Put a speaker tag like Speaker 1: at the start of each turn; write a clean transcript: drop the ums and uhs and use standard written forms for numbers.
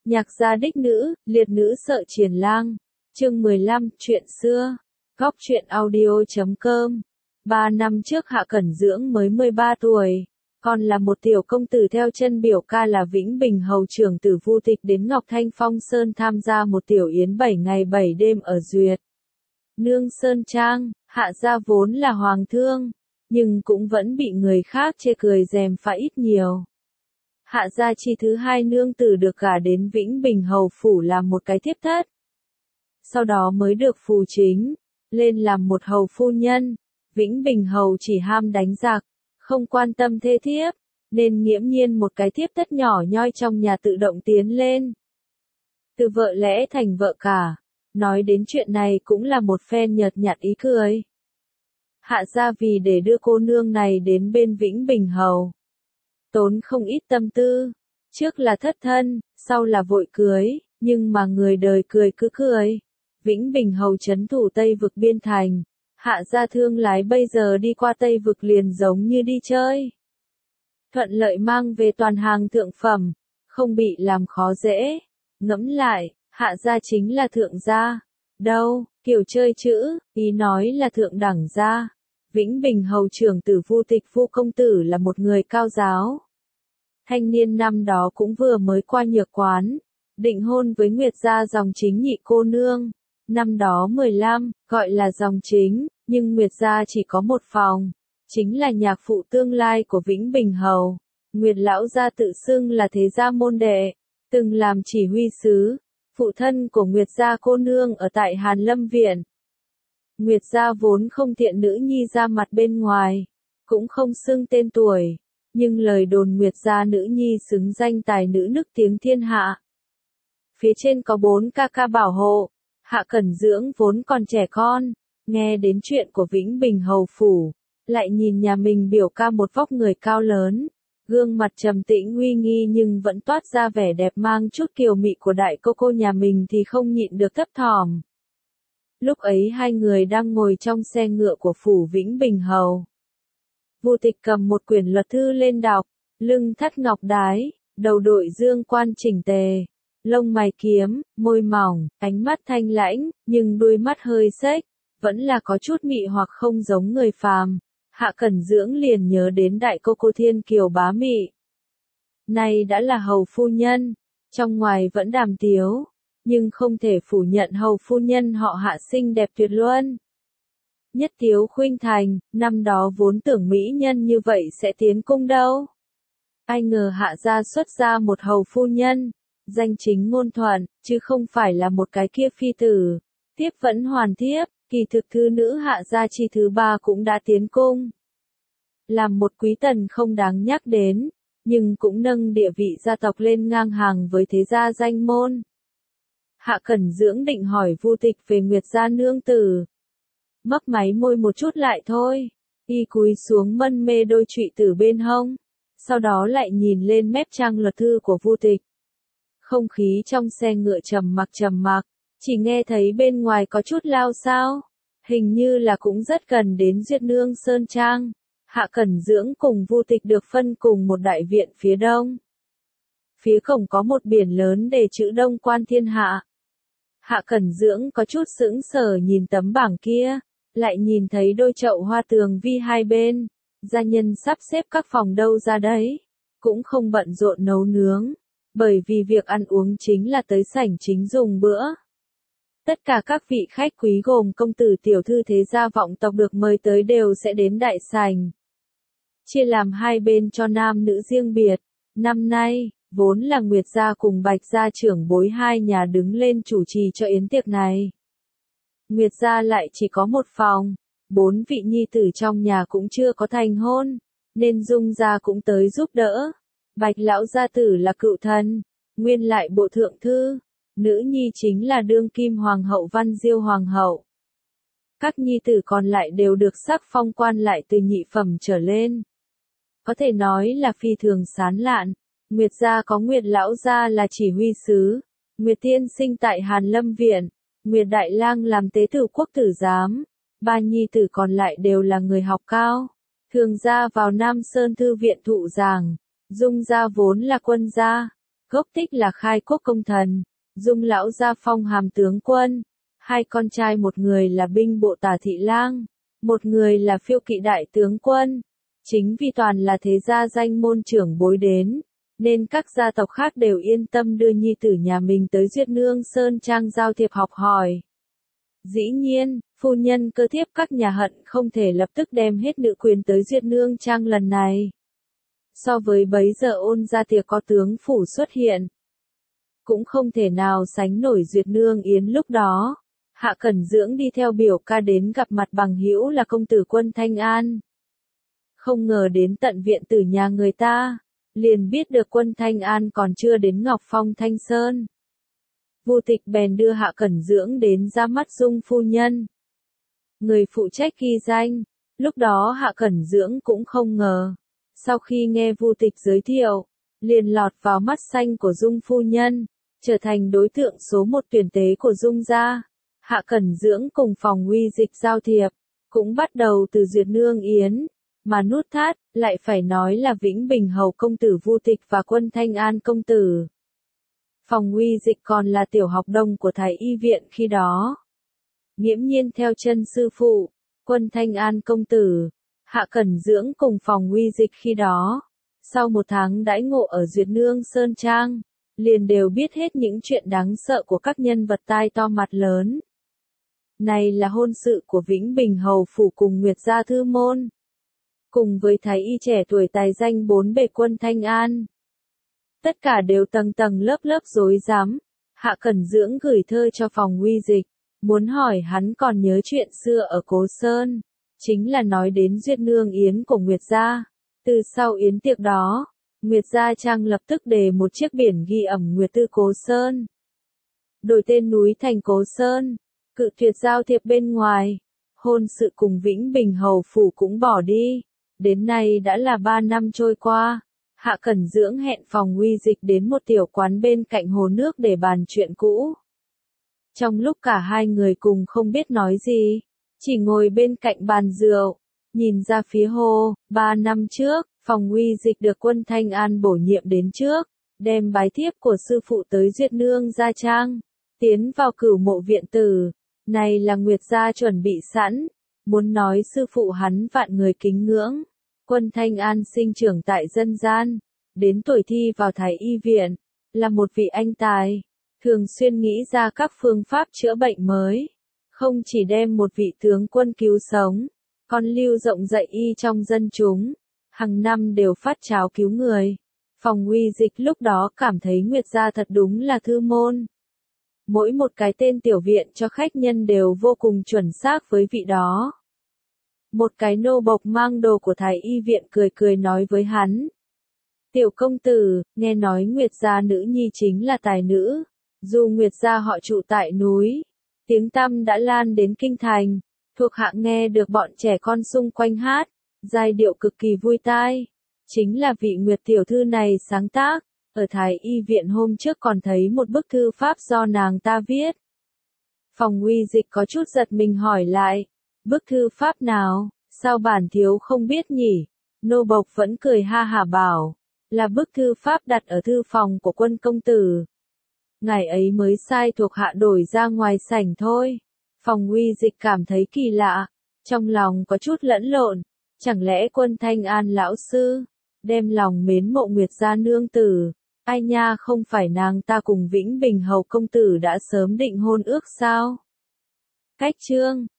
Speaker 1: Nhạc gia đích nữ, liệt nữ sợ triển lang. Chương 15, chuyện xưa. Góc truyện audio.com. 3 năm trước Hạ Cẩn Dưỡng mới 13 tuổi, còn là một tiểu công tử theo chân biểu ca là Vĩnh Bình hầu trưởng tử Vu Tịch đến Ngọc Thanh Phong Sơn tham gia một tiểu yến 7 ngày 7 đêm ở Duyệt Nương Sơn Trang. Hạ gia vốn là hoàng thương, nhưng cũng vẫn bị người khác chê cười gièm pha ít nhiều. Hạ gia chi thứ hai nương tử được gả đến Vĩnh Bình hầu phủ làm một cái thiếp thất. Sau đó mới được phù chính lên làm một hầu phu nhân. Vĩnh Bình hầu chỉ ham đánh giặc, không quan tâm thê thiếp, nên nghiễm nhiên một cái thiếp thất nhỏ nhoi trong nhà tự động tiến lên. Từ vợ lẽ thành vợ cả, nói đến chuyện này cũng là một phen nhợt nhạt ý cười. Hạ gia vì để đưa cô nương này đến bên Vĩnh Bình hầu, tốn không ít tâm tư, trước là thất thân, sau là vội cưới, nhưng mà người đời cười cứ cười. Vĩnh Bình hầu trấn thủ Tây vực biên thành, Hạ gia thương lái bây giờ đi qua Tây vực liền giống như đi chơi. Thuận lợi mang về toàn hàng thượng phẩm, không bị làm khó dễ. Ngẫm lại, Hạ gia chính là thượng gia. Đâu, kiểu chơi chữ, ý nói là thượng đẳng gia. Vĩnh Bình hầu trưởng tử Vu Tịch Vu công tử là một người cao giáo. Thanh niên năm đó cũng vừa mới qua Nhược Quán, định hôn với Nguyệt gia dòng chính nhị cô nương. Năm đó 15, gọi là dòng chính, nhưng Nguyệt gia chỉ có một phòng, chính là nhạc phụ tương lai của Vĩnh Bình hầu. Nguyệt lão gia tự xưng là thế gia môn đệ, từng làm chỉ huy sứ, phụ thân của Nguyệt gia cô nương ở tại Hàn Lâm viện. Nguyệt gia vốn không thiện nữ nhi ra mặt bên ngoài, cũng không xưng tên tuổi, nhưng lời đồn Nguyệt gia nữ nhi xứng danh tài nữ nức tiếng thiên hạ. Phía trên có 4 ca ca bảo hộ. Hạ Cẩn Dưỡng vốn còn trẻ con, nghe đến chuyện của Vĩnh Bình hầu phủ, lại nhìn nhà mình biểu ca một vóc người cao lớn, gương mặt trầm tĩnh uy nghi nhưng vẫn toát ra vẻ đẹp mang chút kiều mị của đại cô nhà mình thì không nhịn được thấp thỏm. Lúc ấy hai người đang ngồi trong xe ngựa của phủ Vĩnh Bình hầu. Vu Tịch cầm một quyển luật thư lên đọc, lưng thắt ngọc đái, đầu đội dương quan chỉnh tề. Lông mày kiếm, môi mỏng, ánh mắt thanh lãnh, nhưng đuôi mắt hơi xếch, vẫn là có chút mị hoặc không giống người phàm. Hạ Cẩn Dưỡng liền nhớ đến đại cô Thiên Kiều bá mị. Nay đã là hầu phu nhân, trong ngoài vẫn đàm tiếu, nhưng không thể phủ nhận hầu phu nhân họ Hạ xinh đẹp tuyệt luân. Nhất Tiếu khuynh thành, năm đó vốn tưởng mỹ nhân như vậy sẽ tiến cung đâu. Ai ngờ Hạ gia xuất ra một hầu phu nhân. Danh chính ngôn thuận, chứ không phải là một cái kia phi tử. Tiếp vẫn hoàn thiếp, kỳ thực thư nữ Hạ gia chi thứ 3 cũng đã tiến cung. Làm một quý tần không đáng nhắc đến, nhưng cũng nâng địa vị gia tộc lên ngang hàng với thế gia danh môn. Hạ Cẩn Dưỡng định hỏi Vu Tịch về Nguyệt gia nương tử. Mấp máy môi một chút lại thôi, y cúi xuống mân mê đôi trụy tử bên hông, sau đó lại nhìn lên mép trang luật thư của Vu Tịch. Không khí trong xe ngựa trầm mặc, chỉ nghe thấy bên ngoài có chút lao xao, hình như là cũng rất gần đến Duyệt Nương Sơn Trang. Hạ Cẩn Dưỡng cùng Vu Tịch được phân cùng một đại viện phía đông. Phía cổng có một biển lớn đề chữ Đông Quan Thiên Hạ. Hạ Cẩn Dưỡng có chút sững sờ nhìn tấm bảng kia, lại nhìn thấy đôi chậu hoa tường vi hai bên, gia nhân sắp xếp các phòng đâu ra đấy, cũng không bận rộn nấu nướng. Bởi vì việc ăn uống chính là tới sảnh chính dùng bữa. Tất cả các vị khách quý gồm công tử tiểu thư thế gia vọng tộc được mời tới đều sẽ đến đại sảnh. Chia làm hai bên cho nam nữ riêng biệt. Năm nay, vốn là Nguyệt gia cùng Bạch gia trưởng bối hai nhà đứng lên chủ trì cho yến tiệc này. Nguyệt gia lại chỉ có một phòng, 4 vị nhi tử trong nhà cũng chưa có thành hôn, nên Dung gia cũng tới giúp đỡ. Bạch lão gia tử là cựu thần, nguyên lại bộ thượng thư, nữ nhi chính là đương kim hoàng hậu Văn Diêu hoàng hậu. Các nhi tử còn lại đều được sắc phong quan lại từ nhị phẩm trở lên. Có thể nói là phi thường sán lạn. Nguyệt gia có Nguyệt lão gia là chỉ huy sứ, Nguyệt tiên sinh tại Hàn Lâm viện, Nguyệt đại lang làm tế tử quốc tử giám, 3 nhi tử còn lại đều là người học cao, thường ra vào Nam Sơn thư viện thụ giảng. Dung gia vốn là quân gia, Gốc tích là khai quốc công thần, Dung lão gia phong hàm tướng quân, hai con trai, một người là binh bộ tả thị lang, một người là phiêu kỵ đại tướng quân. Chính vì toàn là thế gia danh môn trưởng bối đến, nên các gia tộc khác đều yên tâm đưa nhi tử nhà mình tới Duyệt Nương Sơn Trang giao thiệp học hỏi. Dĩ nhiên, phu nhân cơ thiếp các nhà hận không thể lập tức đem hết nữ quyền tới Duyệt Nương Trang lần này. So với bấy giờ Ôn gia tiệc có tướng phủ xuất hiện, cũng không thể nào sánh nổi Duyệt Nương Yến lúc đó. Hạ Cẩn Dưỡng đi theo biểu ca đến gặp mặt bằng hữu là công tử Quân Thanh An. Không ngờ đến tận viện tử nhà người ta, liền biết được Quân Thanh An còn chưa đến Ngọc Phong Thanh Sơn. Vu Tịch bèn đưa Hạ Cẩn Dưỡng đến ra mắt Dung phu nhân, người phụ trách ghi danh. Lúc đó Hạ Cẩn Dưỡng cũng không ngờ, sau khi nghe Vu Tịch giới thiệu, liền lọt vào mắt xanh của Dung phu nhân, trở thành đối tượng số một tuyển tế của Dung gia. Hạ Cẩn Dưỡng cùng Phòng Uy Dịch giao thiệp, cũng bắt đầu từ Duyệt Nương Yến, mà nút thắt, lại phải nói là Vĩnh Bình Hầu công tử Vu Tịch và Quân Thanh An công tử. Phòng Uy Dịch còn là tiểu học đồng của Thái Y viện khi đó. Nghiễm nhiên theo chân sư phụ, Quân Thanh An công tử, Hạ Cẩn Dưỡng cùng Phòng Uy Dịch khi đó. Sau một tháng đãi ngộ ở Duyệt Nương Sơn Trang, liền đều biết hết những chuyện đáng sợ của các nhân vật tai to mặt lớn. Này là hôn sự của Vĩnh Bình Hầu phủ cùng Nguyệt gia thư môn, cùng với Thái Y trẻ tuổi tài danh bốn bề Quân Thanh An. Tất cả đều tầng tầng lớp lớp rối rắm. Hạ Cẩn Dưỡng gửi thơ cho Phòng Uy Dịch, muốn hỏi hắn còn nhớ chuyện xưa ở Cố Sơn, chính là nói đến Duyệt Nương Yến của Nguyệt gia. Từ sau yến tiệc đó, Nguyệt gia trang lập tức đề một chiếc biển ghi ẩm Nguyệt Tư Cố Sơn, đổi tên núi thành Cố Sơn, cự tuyệt giao thiệp bên ngoài. Hôn sự cùng Vĩnh Bình Hầu phủ cũng bỏ đi. Đến nay đã là 3 năm trôi qua. Hạ Cẩn Dưỡng hẹn Phòng Uy Dịch đến một tiểu quán bên cạnh hồ nước để bàn chuyện cũ. Trong lúc cả hai người cùng không biết nói gì, chỉ ngồi bên cạnh bàn rượu, nhìn ra phía hồ. 3 năm trước, Phòng Uy Dịch được Quân Thanh An bổ nhiệm đến trước, đem bái thiếp của sư phụ tới Duyệt Nương gia trang, tiến vào Cửu Mộ viện tử. Này là Nguyệt gia chuẩn bị sẵn, muốn nói sư phụ hắn vạn người kính ngưỡng. Quân Thanh An sinh trưởng tại dân gian, đến tuổi thi vào Thái Y viện, là một vị anh tài, thường xuyên nghĩ ra các phương pháp chữa bệnh mới. Không chỉ đem một vị tướng quân cứu sống, còn lưu rộng dạy y trong dân chúng, hàng năm đều phát cháo cứu người. Phòng Uy Dịch lúc đó cảm thấy Nguyệt gia thật đúng là thư môn. Mỗi một cái tên tiểu viện cho khách nhân đều vô cùng chuẩn xác với vị đó. Một cái nô bộc mang đồ của Thái Y viện cười cười nói với hắn. Tiểu công tử, nghe nói Nguyệt gia nữ nhi chính là tài nữ. Dù Nguyệt gia họ trụ tại núi, tiếng tăm đã lan đến kinh thành. Thuộc hạ nghe được bọn trẻ con xung quanh hát, giai điệu cực kỳ vui tai. Chính là vị Nguyệt tiểu thư này sáng tác. Ở Thái Y viện hôm trước còn thấy một bức thư pháp do nàng ta viết. Phòng Uy Dịch có chút giật mình hỏi lại. Bức thư pháp nào, sao bản thiếu không biết nhỉ? Nô bộc vẫn cười ha hả bảo, là bức thư pháp đặt ở thư phòng của Quân công tử. Ngày ấy mới sai thuộc hạ đổi ra ngoài sảnh thôi. Phòng Uy Dịch cảm thấy kỳ lạ, trong lòng có chút lẫn lộn, chẳng lẽ Quân Thanh An lão sư đem lòng mến mộ Nguyệt gia nương tử? Ai nha, không phải nàng ta cùng Vĩnh Bình Hầu công tử đã sớm định hôn ước sao? Cách chương